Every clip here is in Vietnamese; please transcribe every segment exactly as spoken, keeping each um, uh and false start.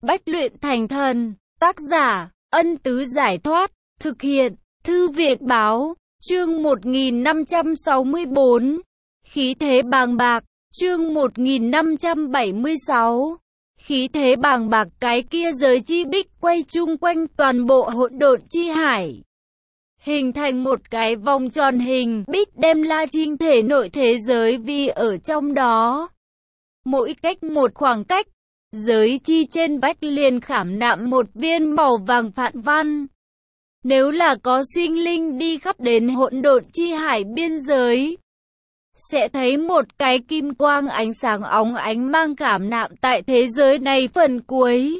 Bách luyện thành thần. Tác giả, Ân Tứ Giải Thoát. Thực hiện, Thư viện Báo. Chương một nghìn năm trăm sáu mươi bốn. Khí thế bàng bạc. Chương một nghìn năm trăm bảy mươi sáu. Khí thế bàng bạc, cái kia giới chi bích quay chung quanh toàn bộ hỗn độn chi hải, hình thành một cái vòng tròn hình bích, đem La Trinh thể nội thế giới vi ở trong đó. Mỗi cách một khoảng cách, giới chi trên vách liền khảm nạm một viên màu vàng phạn văn. Nếu là có sinh linh đi khắp đến hỗn độn chi hải biên giới, sẽ thấy một cái kim quang ánh sáng óng ánh mang khảm nạm tại thế giới này phần cuối.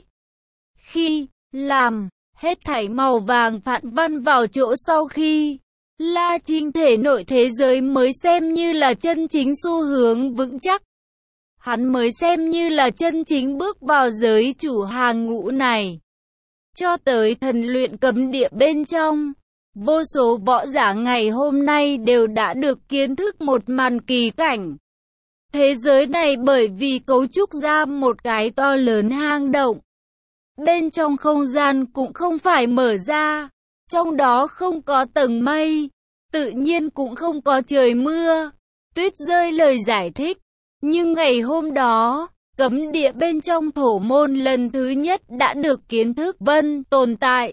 Khi làm hết thảy màu vàng phạn văn vào chỗ sau khi, La Trinh thể nội thế giới mới xem như là chân chính xu hướng vững chắc. Hắn mới xem như là chân chính bước vào giới chủ hàng ngũ này. Cho tới thần luyện cấm địa bên trong, vô số võ giả ngày hôm nay đều đã được kiến thức một màn kỳ cảnh. Thế giới này bởi vì cấu trúc ra một cái to lớn hang động. Bên trong không gian cũng không phải mở ra, trong đó không có tầng mây, tự nhiên cũng không có trời mưa, tuyết rơi lời giải thích. Nhưng ngày hôm đó, cấm địa bên trong thổ môn lần thứ nhất đã được kiến thức vân tồn tại.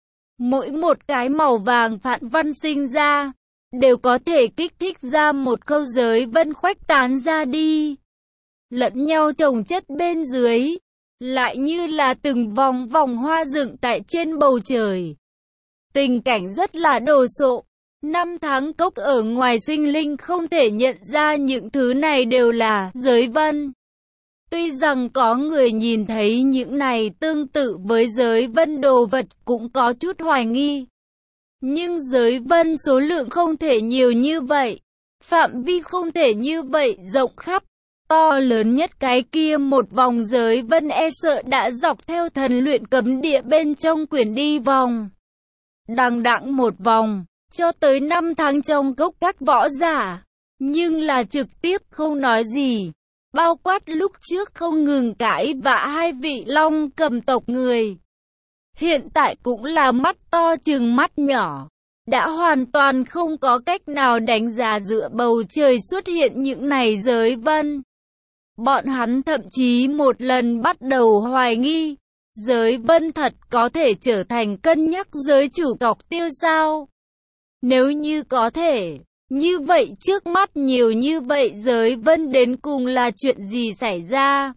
Mỗi một cái màu vàng phạn văn sinh ra, đều có thể kích thích ra một câu giới vân khuếch tán ra đi. Lẫn nhau chồng chất bên dưới, lại như là từng vòng vòng hoa dựng tại trên bầu trời. Tình cảnh rất là đồ sộ. Năm tháng cốc ở ngoài sinh linh không thể nhận ra những thứ này đều là giới vân. Tuy rằng có người nhìn thấy những này tương tự với giới vân đồ vật cũng có chút hoài nghi. Nhưng giới vân số lượng không thể nhiều như vậy, phạm vi không thể như vậy rộng khắp. To lớn nhất cái kia một vòng giới vân e sợ đã dọc theo thần luyện cấm địa bên trong quyển đi vòng. Đằng đẵng một vòng, cho tới năm tháng trong cốc các võ giả, nhưng là trực tiếp không nói gì. Bao quát lúc trước không ngừng cãi vã hai vị long cầm tộc người. Hiện tại cũng là mắt to chừng mắt nhỏ. Đã hoàn toàn không có cách nào đánh giá giữa bầu trời xuất hiện những này giới vân. Bọn hắn thậm chí một lần bắt đầu hoài nghi, giới vân thật có thể trở thành cân nhắc giới chủ cọc tiêu sao? Nếu như có thể, như vậy trước mắt nhiều như vậy giới vân đến cùng là chuyện gì xảy ra?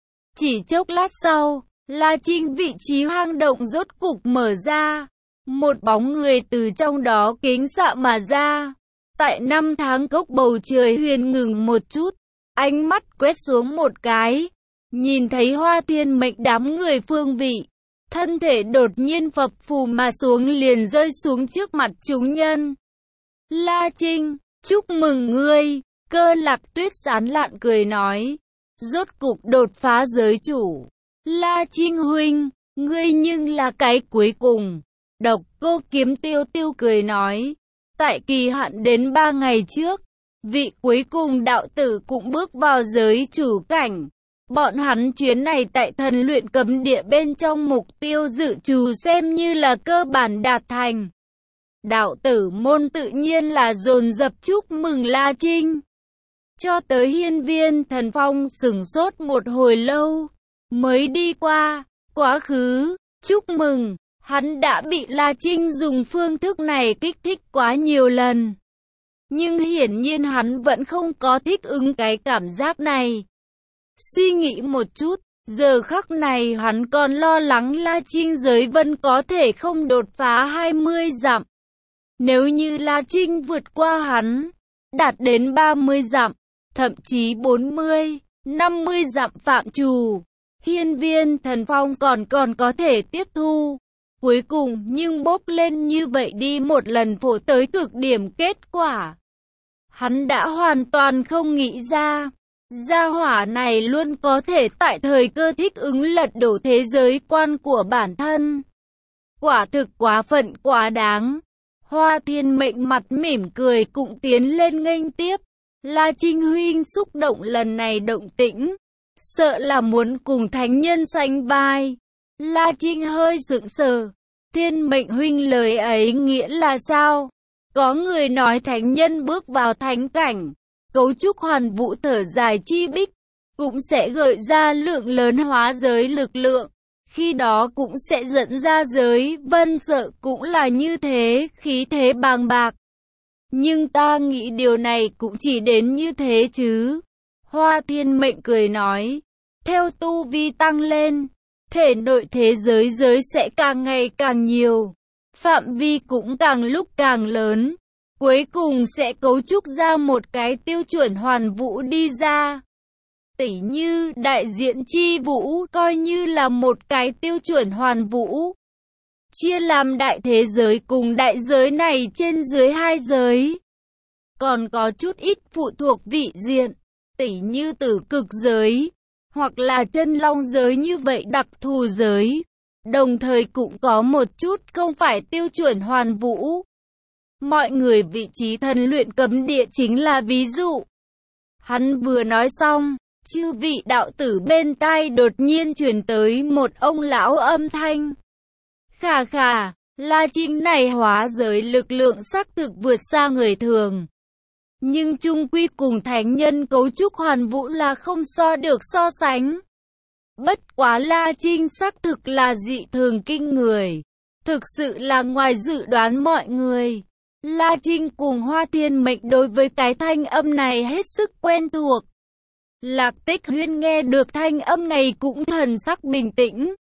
Chỉ chốc lát sau, La Trinh vị trí hang động rốt cục mở ra. Một bóng người từ trong đó kính xạ mà ra. Tại năm tháng cốc bầu trời huyền ngừng một chút, ánh mắt quét xuống một cái, nhìn thấy Hoa Thiên Mệnh đám người phương vị. Thân thể đột nhiên phập phù mà xuống liền rơi xuống trước mặt chúng nhân. La Trinh, chúc mừng ngươi, Cơ Lạc Tuyết sán lạn cười nói. Rốt cục đột phá giới chủ. La Trinh huynh, ngươi nhưng là cái cuối cùng. Độc Cô Kiếm Tiêu Tiêu cười nói. Tại kỳ hạn đến ba ngày trước, vị cuối cùng đạo tử cũng bước vào giới chủ cảnh. Bọn hắn chuyến này tại thần luyện cấm địa bên trong mục tiêu dự trù xem như là cơ bản đạt thành. Đạo tử môn tự nhiên là dồn dập chúc mừng La Trinh. Cho tới hiên viên thần phong sửng sốt một hồi lâu, mới đi qua, quá khứ, chúc mừng. Hắn đã bị La Trinh dùng phương thức này kích thích quá nhiều lần. Nhưng hiển nhiên hắn vẫn không có thích ứng cái cảm giác này. Suy nghĩ một chút, giờ khắc này hắn còn lo lắng La Trinh giới vân có thể không đột phá hai mươi dặm. Nếu như La Trinh vượt qua hắn, đạt đến ba mươi dặm, thậm chí bốn mươi, năm mươi dặm phạm trù, hiên viên thần phong còn còn có thể tiếp thu. Cuối cùng nhưng bốc lên như vậy đi một lần phổ tới cực điểm kết quả. Hắn đã hoàn toàn không nghĩ ra. Gia hỏa này luôn có thể tại thời cơ thích ứng lật đổ thế giới quan của bản thân. Quả thực quá phận quá đáng. Hoa Thiên Mệnh mặt mỉm cười cũng tiến lên nghênh tiếp. La Trinh huynh xúc động lần này động tĩnh, sợ là muốn cùng thánh nhân sánh vai. La Trinh hơi sững sờ. Thiên mệnh huynh lời ấy nghĩa là sao? Có người nói thánh nhân bước vào thánh cảnh, cấu trúc hoàn vũ thở dài chi bích, cũng sẽ gợi ra lượng lớn hóa giới lực lượng. Khi đó cũng sẽ dẫn ra giới vân sợ cũng là như thế, khí thế bàng bạc. Nhưng ta nghĩ điều này cũng chỉ đến như thế chứ. Hoa Thiên Mệnh cười nói, theo tu vi tăng lên, thể nội thế giới giới sẽ càng ngày càng nhiều, phạm vi cũng càng lúc càng lớn, cuối cùng sẽ cấu trúc ra một cái tiêu chuẩn hoàn vũ đi ra. Tỉ như đại diện chi vũ coi như là một cái tiêu chuẩn hoàn vũ, chia làm đại thế giới cùng đại giới này trên dưới hai giới. Còn có chút ít phụ thuộc vị diện, tỉ như tử cực giới, hoặc là chân long giới như vậy đặc thù giới. Đồng thời cũng có một chút không phải tiêu chuẩn hoàn vũ. Mọi người vị trí thần luyện cấm địa chính là ví dụ. Hắn vừa nói xong, chư vị đạo tử bên tai đột nhiên truyền tới một ông lão âm thanh. Khà khà, La Trinh này hóa giới lực lượng xác thực vượt xa người thường. Nhưng chung quy cùng thánh nhân cấu trúc hoàn vũ là không so được so sánh. Bất quá La Trinh xác thực là dị thường kinh người. Thực sự là ngoài dự đoán mọi người. La Trinh cùng Hoa Thiên Mệnh đối với cái thanh âm này hết sức quen thuộc. Lạc Tích Huyên nghe được thanh âm này cũng thần sắc bình tĩnh.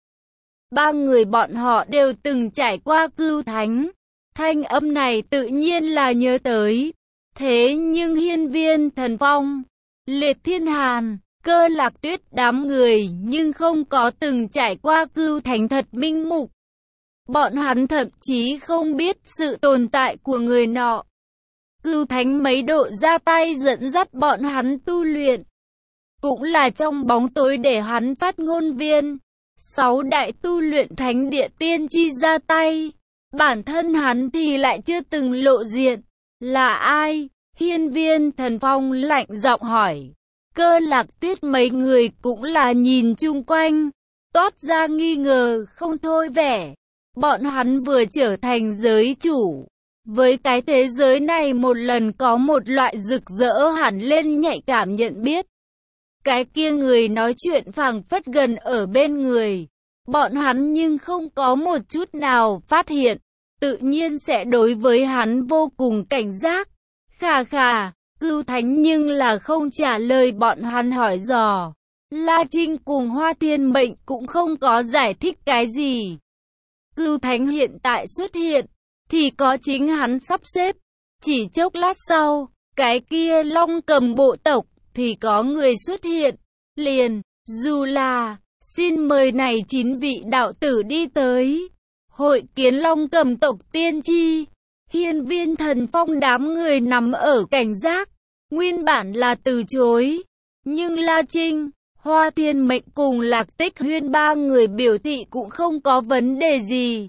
Ba người bọn họ đều từng trải qua cưu thánh. Thanh âm này tự nhiên là nhớ tới. Thế nhưng Hiên Viên Thần Phong, Liệt Thiên Hàn, Cơ Lạc Tuyết đám người nhưng không có từng trải qua cưu thánh thật minh mục. Bọn hắn thậm chí không biết sự tồn tại của người nọ. Cưu thánh mấy độ ra tay dẫn dắt bọn hắn tu luyện. Cũng là trong bóng tối để hắn phát ngôn viên. Sáu đại tu luyện thánh địa tiên tri ra tay. Bản thân hắn thì lại chưa từng lộ diện. Là ai? Hiên Viên Thần Phong lạnh giọng hỏi. Cơ Lạc Tuyết mấy người cũng là nhìn chung quanh, toát ra nghi ngờ không thôi vẻ. Bọn hắn vừa trở thành giới chủ. Với cái thế giới này một lần có một loại rực rỡ hẳn lên nhạy cảm nhận biết. Cái kia người nói chuyện phảng phất gần ở bên người. Bọn hắn nhưng không có một chút nào phát hiện. Tự nhiên sẽ đối với hắn vô cùng cảnh giác. Khà khà, Cưu Thánh nhưng là không trả lời bọn hắn hỏi dò. La Trinh cùng Hoa Thiên Mệnh cũng không có giải thích cái gì. Cưu Thánh hiện tại xuất hiện, thì có chính hắn sắp xếp. Chỉ chốc lát sau, cái kia Long Cầm bộ tộc, thì có người xuất hiện. Liền, dù là, xin mời này chín vị đạo tử đi tới. Hội kiến Long Cầm tộc tiên tri. Hiên Viên Thần Phong đám người nằm ở cảnh giác. Nguyên bản là từ chối. Nhưng La Trinh, Hoa Thiên Mệnh cùng Lạc Tích Huyên ba người biểu thị cũng không có vấn đề gì.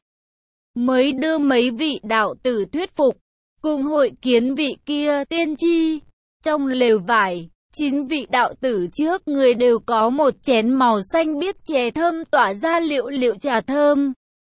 Mới đưa mấy vị đạo tử thuyết phục. Cùng hội kiến vị kia tiên tri. Trong lều vải, chín vị đạo tử trước người đều có một chén màu xanh biếc chè thơm tỏa ra liệu liệu trà thơm.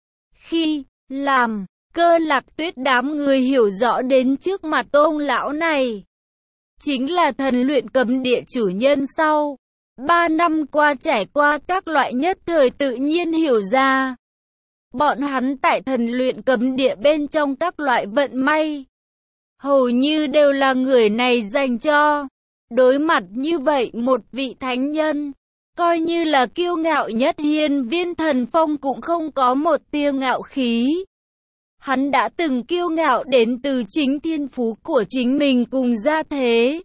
Khi làm, Cơ Lạc Tuyết đám người hiểu rõ đến trước mặt ông lão này. Chính là thần luyện cấm địa chủ nhân sau. Ba năm qua trải qua các loại nhất thời tự nhiên hiểu ra. Bọn hắn tại thần luyện cấm địa bên trong các loại vận may. Hầu như đều là người này dành cho. Đối mặt như vậy một vị thánh nhân. Coi như là kiêu ngạo nhất Hiên Viên Thần Phong cũng không có một tia ngạo khí. Hắn đã từng kiêu ngạo đến từ chính thiên phú của chính mình cùng gia thế.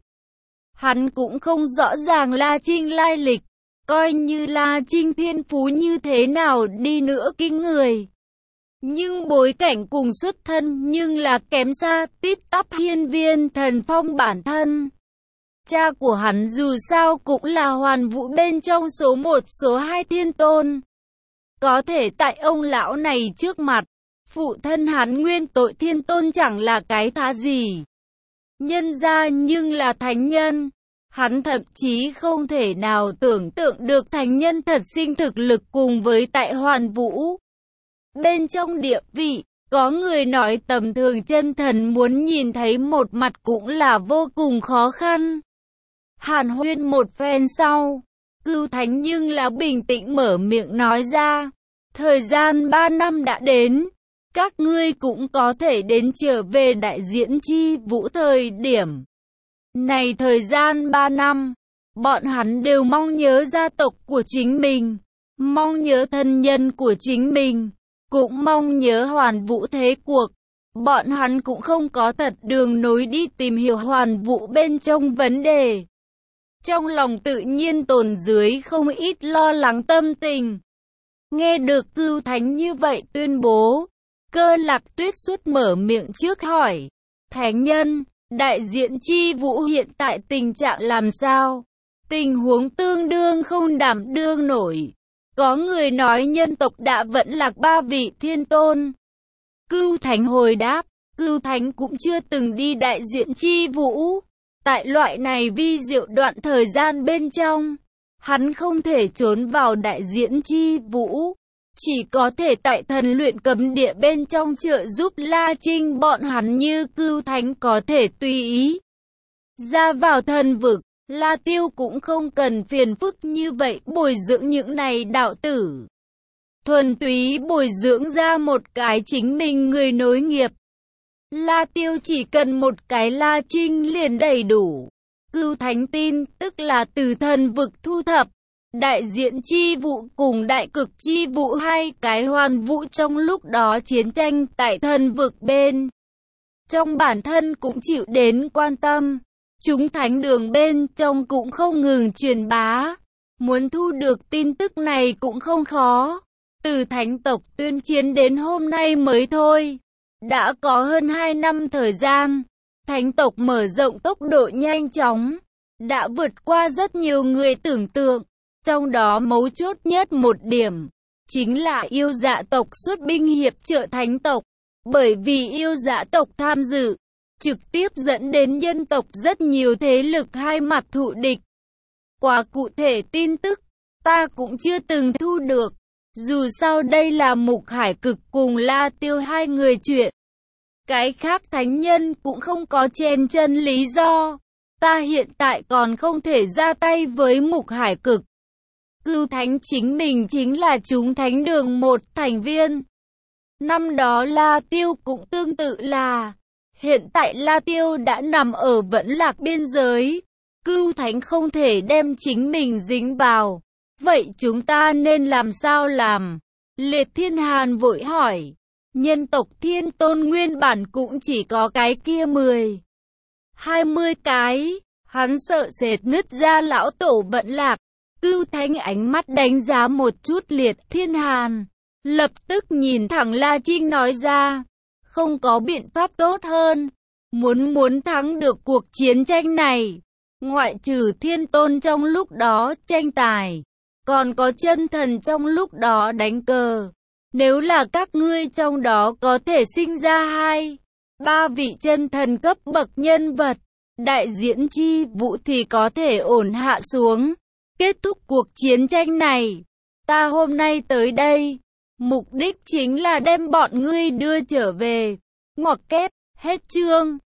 Hắn cũng không rõ ràng La Trinh lai lịch. Coi như La Trinh thiên phú như thế nào đi nữa kinh người. Nhưng bối cảnh cùng xuất thân nhưng là kém xa tít tắp Hiên Viên Thần Phong bản thân. Cha của hắn dù sao cũng là hoàn vũ bên trong số một số hai thiên tôn. Có thể tại ông lão này trước mặt, phụ thân hắn nguyên tội thiên tôn chẳng là cái thá gì. Nhân ra nhưng là thánh nhân. Hắn thậm chí không thể nào tưởng tượng được thánh nhân thật sinh thực lực cùng với tại Hoàn Vũ. Bên trong địa vị, có người nói tầm thường chân thần muốn nhìn thấy một mặt cũng là vô cùng khó khăn. Hàn huyên một phen sau, Cửu Thánh nhưng là bình tĩnh mở miệng nói ra, thời gian ba năm đã đến, các ngươi cũng có thể đến trở về đại diễn chi vũ thời điểm. Này thời gian ba năm, bọn hắn đều mong nhớ gia tộc của chính mình, mong nhớ thân nhân của chính mình, cũng mong nhớ Hoàn Vũ thế cuộc. Bọn hắn cũng không có thật đường nối đi tìm hiểu Hoàn Vũ bên trong vấn đề. Trong lòng tự nhiên tồn dưới không ít lo lắng tâm tình. Nghe được Cửu Thánh như vậy tuyên bố, Cơ Lạc Tuyết suốt mở miệng trước hỏi, Thánh nhân, đại diện chi vũ hiện tại tình trạng làm sao? Tình huống tương đương không đảm đương nổi. Có người nói nhân tộc đã vẫn lạc ba vị thiên tôn. Cửu Thánh hồi đáp, Cửu Thánh cũng chưa từng đi đại diện chi vũ. Tại loại này vi diệu đoạn thời gian bên trong, hắn không thể trốn vào đại diễn chi vũ. Chỉ có thể tại thần luyện cấm địa bên trong trợ giúp La Trinh bọn hắn như Cửu Thánh có thể tùy ý ra vào thần vực. La Tiêu cũng không cần phiền phức như vậy bồi dưỡng những này đạo tử. Thuần túy bồi dưỡng ra một cái chính mình người nối nghiệp. La Tiêu chỉ cần một cái La Trinh liền đầy đủ. Cửu Thánh tin tức là từ thần vực thu thập. Đại diện chi vụ cùng đại cực chi vụ hai cái Hoàn Vũ trong lúc đó chiến tranh tại thần vực bên trong bản thân cũng chịu đến quan tâm. Chúng thánh đường bên trong cũng không ngừng truyền bá. Muốn thu được tin tức này cũng không khó. Từ thánh tộc tuyên chiến đến hôm nay mới thôi. Đã có hơn hai năm thời gian. Thánh tộc mở rộng tốc độ nhanh chóng. Đã vượt qua rất nhiều người tưởng tượng. Trong đó mấu chốt nhất một điểm. Chính là yêu dạ tộc xuất binh hiệp trợ thánh tộc. Bởi vì yêu dạ tộc tham dự. Trực tiếp dẫn đến nhân tộc rất nhiều thế lực hai mặt thù địch. Quá cụ thể tin tức, ta cũng chưa từng thu được. Dù sao đây là Mục Hải Cực cùng La Tiêu hai người chuyện. Cái khác thánh nhân cũng không có chen chân lý do. Ta hiện tại còn không thể ra tay với Mục Hải Cực. Cửu Thánh chính mình chính là chúng thánh đường một thành viên. Năm đó La Tiêu cũng tương tự là... Hiện tại La Tiêu đã nằm ở vẫn lạc biên giới. Cửu Thánh không thể đem chính mình dính vào. Vậy chúng ta nên làm sao làm? Liệt Thiên Hàn vội hỏi. Nhân tộc thiên tôn nguyên bản cũng chỉ có cái kia mười, hai mươi cái. Hắn sợ sệt nứt ra lão tổ vẫn lạc. Cửu Thánh ánh mắt đánh giá một chút Liệt Thiên Hàn. Lập tức nhìn thẳng La Trinh nói ra. Không có biện pháp tốt hơn. Muốn muốn thắng được cuộc chiến tranh này. Ngoại trừ thiên tôn trong lúc đó tranh tài. Còn có chân thần trong lúc đó đánh cờ. Nếu là các ngươi trong đó có thể sinh ra hai, ba vị chân thần cấp bậc nhân vật. Đại diễn chi vũ thì có thể ổn hạ xuống. Kết thúc cuộc chiến tranh này. Ta hôm nay tới đây. Mục đích chính là đem bọn ngươi đưa trở về. Ngoặc kép, hết chương.